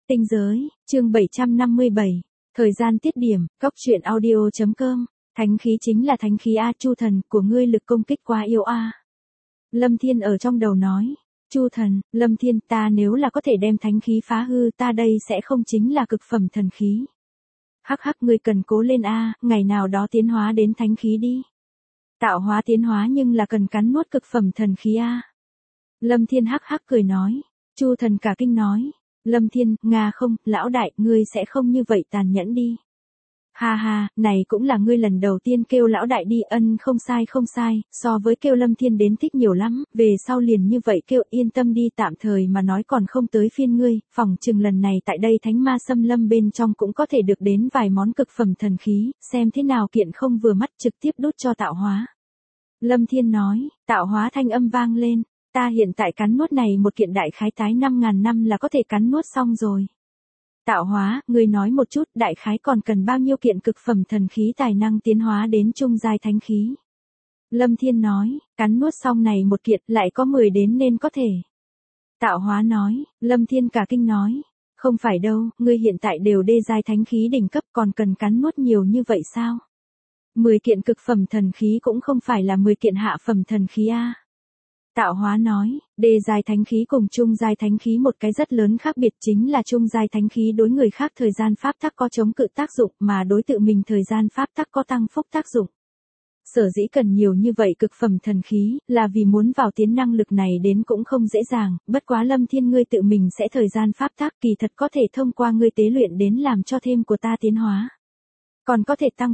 Tinh giới, chương 757. Thời gian tiết điểm, góc truyện audio.com. Thánh khí chính là thánh khí A, Chu thần, của ngươi lực công kích quá yếu A. Lâm Thiên ở trong đầu nói. Chu thần, Lâm Thiên, ta nếu là có thể đem thánh khí phá hư, ta đây sẽ không chính là cực phẩm thần khí. Hắc hắc, ngươi cần cố lên A, ngày nào đó tiến hóa đến thánh khí đi. Tạo hóa tiến hóa nhưng là cần cắn nuốt cực phẩm thần khí A. Lâm Thiên hắc hắc cười nói. Chu thần cả kinh nói. Lâm Thiên, Nga không, lão đại, ngươi sẽ không như vậy tàn nhẫn đi. Ha ha, này cũng là ngươi lần đầu tiên kêu lão đại đi, không sai, so với kêu Lâm Thiên đến thích nhiều lắm, về sau liền như vậy kêu, yên tâm đi, tạm thời mà nói còn không tới phiên ngươi, phỏng chừng lần này tại đây thánh ma xâm lâm bên trong cũng có thể được đến vài món cực phẩm thần khí, xem thế nào kiện không vừa mắt trực tiếp đút cho tạo hóa. Lâm Thiên nói, tạo hóa thanh âm vang lên. Ta hiện tại cắn nuốt này một kiện đại khái tái 5.000 năm là có thể cắn nuốt xong rồi. Tạo hóa, ngươi nói một chút, đại khái còn cần bao nhiêu kiện cực phẩm thần khí tài năng tiến hóa đến trung giai thánh khí. Lâm Thiên nói, cắn nuốt xong này một kiện lại có 10 đến nên có thể. Tạo hóa nói, Lâm Thiên cả kinh nói, không phải đâu, ngươi hiện tại đều đê giai thánh khí đỉnh cấp còn cần cắn nuốt nhiều như vậy sao? 10 kiện cực phẩm thần khí cũng không phải là 10 kiện hạ phẩm thần khí A. Tạo hóa nói, đê giai thánh khí cùng trung giai thánh khí một cái rất lớn khác biệt chính là trung giai thánh khí đối người khác thời gian pháp tắc có chống cự tác dụng mà đối tự mình thời gian pháp tắc có tăng phúc tác dụng. Sở dĩ cần nhiều như vậy cực phẩm thần khí là vì muốn vào tiến năng lực này đến cũng không dễ dàng, bất quá Lâm Thiên ngươi tự mình sẽ thời gian pháp tắc kỳ thật có thể thông qua ngươi tế luyện đến làm cho thêm của ta tiến hóa. Còn có thể tăng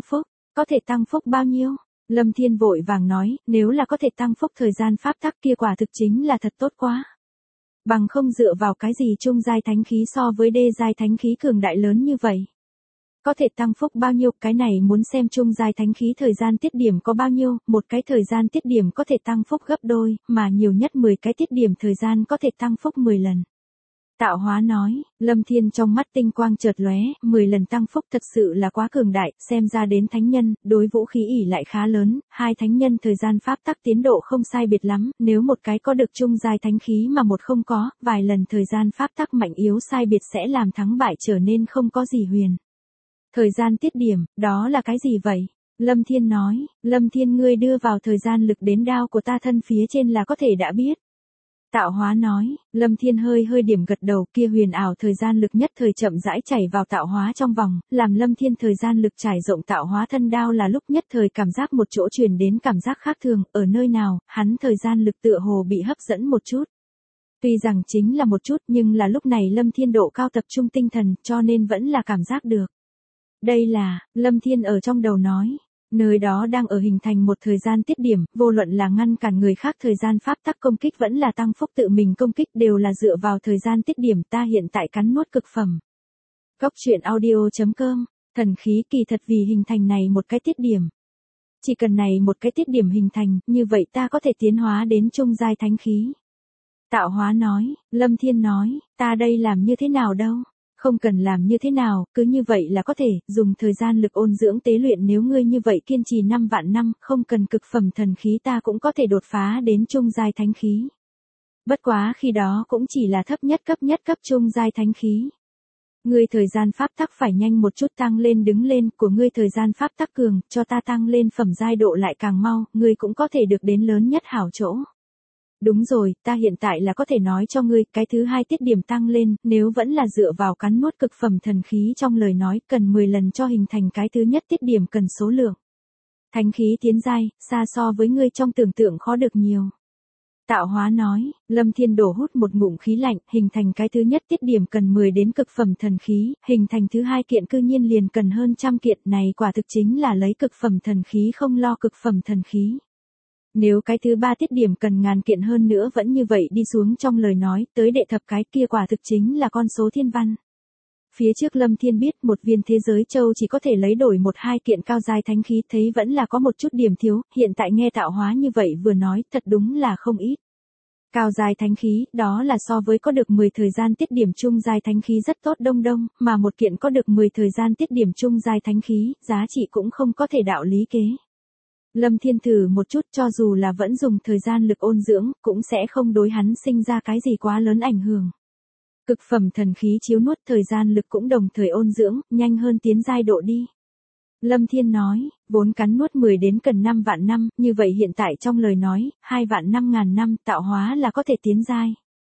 phúc bao nhiêu? Lâm Thiên vội vàng nói, nếu là có thể tăng phúc thời gian pháp tắc kia quả thực chính là thật tốt quá. Bằng không dựa vào cái gì trung giai thánh khí so với đê giai thánh khí cường đại lớn như vậy. Có thể tăng phúc bao nhiêu, cái này muốn xem trung giai thánh khí thời gian tiết điểm có bao nhiêu, một cái thời gian tiết điểm có thể tăng phúc gấp đôi, mà nhiều nhất 10 cái tiết điểm thời gian có thể tăng phúc 10 lần. Tạo hóa nói, Lâm Thiên trong mắt tinh quang chợt lóe, 10 lần tăng phúc thật sự là quá cường đại, xem ra đến thánh nhân, đối vũ khí ỷ lại khá lớn, hai thánh nhân thời gian pháp tắc tiến độ không sai biệt lắm, nếu một cái có được trung giai thánh khí mà một không có, vài lần thời gian pháp tắc mạnh yếu sai biệt sẽ làm thắng bại trở nên không có gì huyền. Thời gian tiết điểm, đó là cái gì vậy? Lâm Thiên nói, Lâm Thiên ngươi đưa vào thời gian lực đến đao của ta thân phía trên là có thể đã biết. Tạo hóa nói, Lâm Thiên hơi điểm gật đầu, kia huyền ảo thời gian lực nhất thời chậm rãi chảy vào tạo hóa trong vòng, làm Lâm Thiên thời gian lực trải rộng tạo hóa thân đao là lúc nhất thời cảm giác một chỗ truyền đến cảm giác khác thường, ở nơi nào, hắn thời gian lực tựa hồ bị hấp dẫn một chút. Tuy rằng chính là một chút nhưng là lúc này Lâm Thiên độ cao tập trung tinh thần cho nên vẫn là cảm giác được. Đây là, Lâm Thiên ở trong đầu nói. Nơi đó đang ở hình thành một thời gian tiết điểm, vô luận là ngăn cản người khác thời gian pháp tắc công kích vẫn là tăng phúc tự mình công kích đều là dựa vào thời gian tiết điểm ta hiện tại cắn nuốt cực phẩm. Góc truyện audio.com, thần khí kỳ thật vì hình thành này một cái tiết điểm. Chỉ cần này một cái tiết điểm hình thành, như vậy ta có thể tiến hóa đến trung giai thánh khí. Tạo hóa nói, Lâm Thiên nói, ta đây làm như thế nào đâu? Không cần làm như thế nào, cứ như vậy là có thể, dùng thời gian lực ôn dưỡng tế luyện nếu ngươi như vậy kiên trì 5 vạn năm, không cần cực phẩm thần khí ta cũng có thể đột phá đến trung giai thánh khí. Bất quá khi đó cũng chỉ là thấp nhất cấp trung giai thánh khí. Ngươi thời gian pháp tắc phải nhanh một chút tăng lên đứng lên, của ngươi thời gian pháp tắc cường, cho ta tăng lên phẩm giai độ lại càng mau, ngươi cũng có thể được đến lớn nhất hảo chỗ. Đúng rồi, ta hiện tại là có thể nói cho ngươi, cái thứ hai tiết điểm tăng lên, nếu vẫn là dựa vào cắn nuốt cực phẩm thần khí trong lời nói, cần 10 lần cho hình thành cái thứ nhất tiết điểm cần số lượng. Thánh khí tiến giai, xa so với ngươi trong tưởng tượng khó được nhiều. Tạo hóa nói, Lâm Thiên đổ hút một ngụm khí lạnh, hình thành cái thứ nhất tiết điểm cần 10 đến cực phẩm thần khí, hình thành thứ hai kiện cư nhiên liền cần hơn trăm kiện, này quả thực chính là lấy cực phẩm thần khí không lo cực phẩm thần khí. Nếu cái thứ ba tiết điểm cần ngàn kiện hơn nữa vẫn như vậy đi xuống trong lời nói, tới đệ thập cái kia quả thực chính là con số thiên văn. Phía trước Lâm Thiên biết một viên thế giới châu chỉ có thể lấy đổi 1-2 kiện cao giai thánh khí, thấy vẫn là có một chút điểm thiếu, hiện tại nghe tạo hóa như vậy vừa nói, thật đúng là không ít. Cao giai thánh khí, đó là so với có được 10 thời gian tiết điểm trung giai thánh khí rất tốt đông, mà một kiện có được 10 thời gian tiết điểm trung giai thánh khí, giá trị cũng không có thể đạo lý kế. Lâm Thiên thử một chút cho dù là vẫn dùng thời gian lực ôn dưỡng, cũng sẽ không đối hắn sinh ra cái gì quá lớn ảnh hưởng. Cực phẩm thần khí chiếu nuốt thời gian lực cũng đồng thời ôn dưỡng, nhanh hơn tiến giai độ đi. Lâm Thiên nói, vốn cắn nuốt 10 đến cần 5 vạn năm, như vậy hiện tại trong lời nói, 2 vạn 5.000 năm tạo hóa là có thể tiến giai.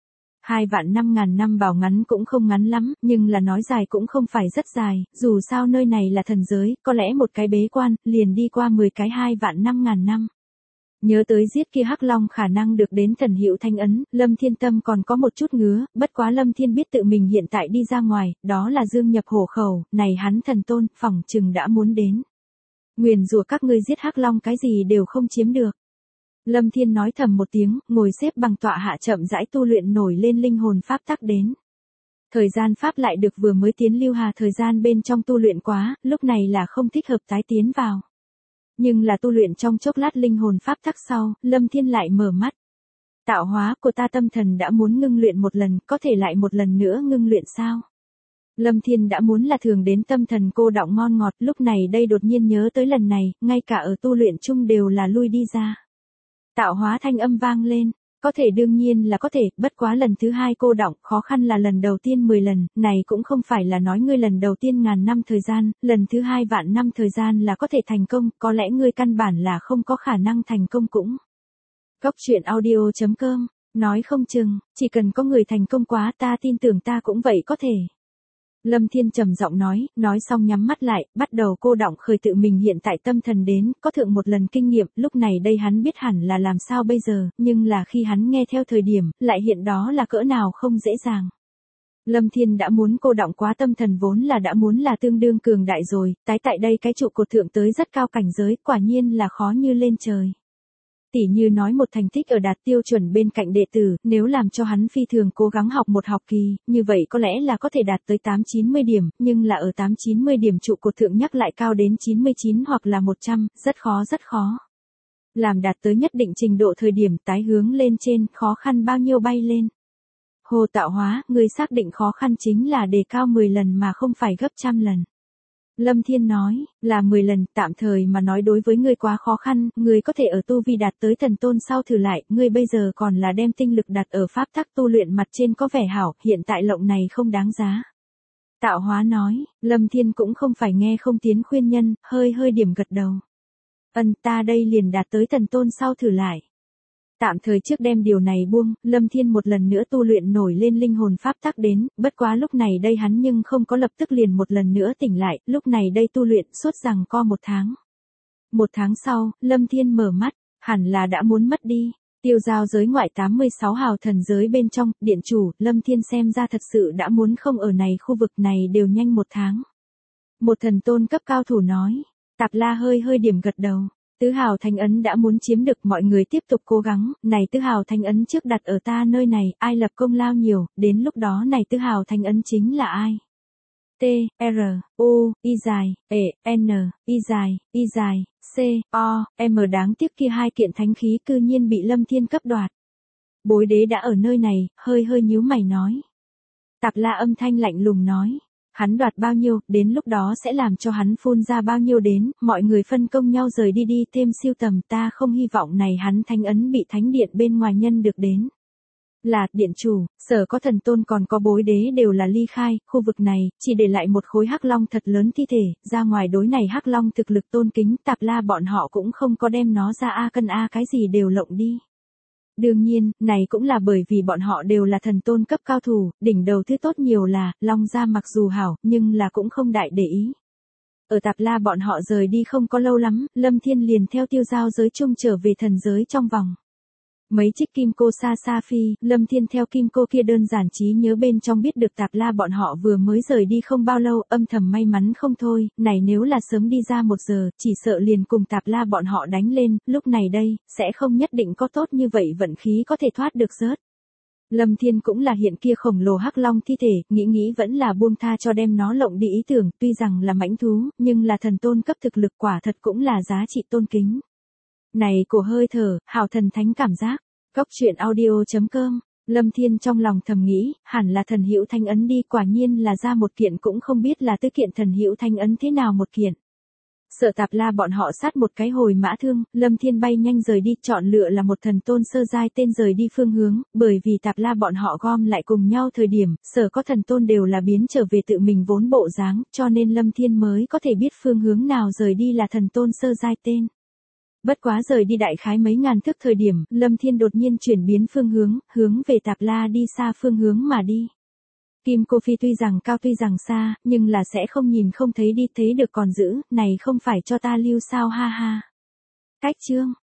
2 vạn 5.000 năm bảo ngắn cũng không ngắn lắm, nhưng là nói dài cũng không phải rất dài, dù sao nơi này là thần giới, có lẽ một cái bế quan, liền đi qua 10 cái 2 vạn 5.000 năm. Nhớ tới giết kia hắc long khả năng được đến thần hiệu thanh ấn, Lâm Thiên tâm còn có một chút ngứa, bất quá Lâm Thiên biết tự mình hiện tại đi ra ngoài, đó là dương nhập hổ khẩu, này hắn thần tôn, phỏng chừng đã muốn đến. Nguyền rủa các ngươi giết hắc long cái gì đều không chiếm được. Lâm Thiên nói thầm một tiếng, ngồi xếp bằng tọa hạ chậm rãi tu luyện nổi lên linh hồn pháp tắc đến. Thời gian pháp lại được vừa mới tiến lưu hà thời gian bên trong tu luyện quá, lúc này là không thích hợp tái tiến vào. Nhưng là tu luyện trong chốc lát linh hồn pháp tắc sau, Lâm Thiên lại mở mắt. Tạo hóa của ta tâm thần đã muốn ngưng luyện một lần, có thể lại một lần nữa ngưng luyện sao? Lâm Thiên đã muốn là thường đến tâm thần cô đọng ngon ngọt, lúc này đây đột nhiên nhớ tới lần này, ngay cả ở tu luyện chung đều là lui đi ra. Tạo hóa thanh âm vang lên, có thể đương nhiên là có thể, bất quá lần thứ 2 cô đọng, khó khăn là lần đầu tiên 10 lần, này cũng không phải là nói ngươi lần đầu tiên ngàn năm thời gian, lần thứ 2 vạn năm thời gian là có thể thành công, có lẽ ngươi căn bản là không có khả năng thành công cũng. Góc truyện audio.com, nói không chừng, chỉ cần có người thành công quá ta tin tưởng ta cũng vậy có thể. Lâm Thiên trầm giọng nói xong nhắm mắt lại, bắt đầu cô đọng khởi tự mình hiện tại tâm thần đến, có thượng một lần kinh nghiệm, lúc này đây hắn biết hẳn là làm sao bây giờ, nhưng là khi hắn nghe theo thời điểm, lại hiện đó là cỡ nào không dễ dàng. Lâm Thiên đã muốn cô đọng quá tâm thần vốn là đã muốn là tương đương cường đại rồi, tái tại đây cái trụ cột thượng tới rất cao cảnh giới, quả nhiên là khó như lên trời. Tỉ như nói một thành tích ở đạt tiêu chuẩn bên cạnh đệ tử, nếu làm cho hắn phi thường cố gắng học một học kỳ, như vậy có lẽ là có thể đạt tới 8-90 điểm, nhưng là ở 8-90 điểm trụ cột thượng nhắc lại cao đến 99 hoặc là 100, rất khó. Làm đạt tới nhất định trình độ thời điểm tái hướng lên trên, khó khăn bao nhiêu bay lên. Hồ tạo hóa, người xác định khó khăn chính là đề cao 10 lần mà không phải gấp trăm lần. Lâm Thiên nói, là 10 lần, tạm thời mà nói đối với ngươi quá khó khăn, ngươi có thể ở tu vi đạt tới thần tôn sau thử lại, ngươi bây giờ còn là đem tinh lực đặt ở pháp tắc tu luyện mặt trên có vẻ hảo, hiện tại lộng này không đáng giá. Tạo hóa nói, Lâm Thiên cũng không phải nghe không tiến khuyên nhân, hơi điểm gật đầu. Ta đây liền đạt tới thần tôn sau thử lại. Tạm thời trước đem điều này buông, Lâm Thiên một lần nữa tu luyện nổi lên linh hồn pháp tắc đến, bất quá lúc này đây hắn nhưng không có lập tức liền một lần nữa tỉnh lại, lúc này đây tu luyện suốt rằng co 1 tháng. 1 tháng sau, Lâm Thiên mở mắt, hẳn là đã muốn mất đi. Tiêu giao giới ngoại 86 hào thần giới bên trong, điện chủ, Lâm Thiên xem ra thật sự đã muốn không ở này khu vực này đều nhanh 1 tháng. Một thần tôn cấp cao thủ nói, Tạp La hơi điểm gật đầu. Tứ hào thanh ấn đã muốn chiếm được, mọi người tiếp tục cố gắng, này tứ hào thanh ấn trước đặt ở ta nơi này, ai lập công lao nhiều, đến lúc đó này tứ hào thanh ấn chính là ai? T, R, U, I dài, E, N, I dài, C, O, M đáng tiếc kia 2 kiện thánh khí cư nhiên bị Lâm Thiên cấp đoạt. Bối đế đã ở nơi này, hơi nhíu mày nói. Tạp La âm thanh lạnh lùng nói. Hắn đoạt bao nhiêu, đến lúc đó sẽ làm cho hắn phun ra bao nhiêu đến, mọi người phân công nhau rời đi thêm siêu tầm, ta không hy vọng này hắn thanh ấn bị thánh điện bên ngoài nhân được đến. Là, điện chủ, sở có thần tôn còn có bối đế đều là ly khai, khu vực này, chỉ để lại một khối hắc long thật lớn thi thể, ra ngoài đối này hắc long thực lực tôn kính, Tạp La bọn họ cũng không có đem nó ra cân cái gì đều lộng đi. Đương nhiên, này cũng là bởi vì bọn họ đều là thần tôn cấp cao thủ, đỉnh đầu thứ tốt nhiều là, Long gia mặc dù hảo, nhưng là cũng không đại để ý. Ở Tạp La bọn họ rời đi không có lâu lắm, Lâm Thiên liền theo tiêu giao giới chung trở về thần giới trong vòng. Mấy trích kim cô sa phi, Lâm Thiên theo kim cô kia đơn giản trí nhớ bên trong biết được Tạp La bọn họ vừa mới rời đi không bao lâu, âm thầm may mắn không thôi, này nếu là sớm đi ra 1 giờ, chỉ sợ liền cùng Tạp La bọn họ đánh lên, lúc này đây, sẽ không nhất định có tốt như vậy vận khí có thể thoát được rớt. Lâm Thiên cũng là hiện kia khổng lồ hắc long thi thể, nghĩ vẫn là buông tha cho đem nó lộng đi ý tưởng, tuy rằng là mãnh thú, nhưng là thần tôn cấp thực lực quả thật cũng là giá trị tôn kính. Này cổ hơi thở, hào thần thánh cảm giác. Góc truyện audio.com, Lâm Thiên trong lòng thầm nghĩ, hẳn là thần hữu thanh ấn đi, quả nhiên là ra 1 kiện cũng không biết là tứ kiện thần hữu thanh ấn thế nào 1 kiện. Sợ Tạp La bọn họ sát một cái hồi mã thương, Lâm Thiên bay nhanh rời đi, chọn lựa là một thần tôn sơ giai tên rời đi phương hướng, bởi vì Tạp La bọn họ gom lại cùng nhau thời điểm, sở có thần tôn đều là biến trở về tự mình vốn bộ dáng, cho nên Lâm Thiên mới có thể biết phương hướng nào rời đi là thần tôn sơ giai tên. Bất quá rời đi đại khái mấy ngàn thước thời điểm, Lâm Thiên đột nhiên chuyển biến phương hướng, hướng về Tạp La đi xa phương hướng mà đi. Kim Cô Phi tuy rằng cao tuy rằng xa, nhưng là sẽ không nhìn không thấy đi, thấy được còn giữ, này không phải cho ta lưu sao ha ha. Cách chương.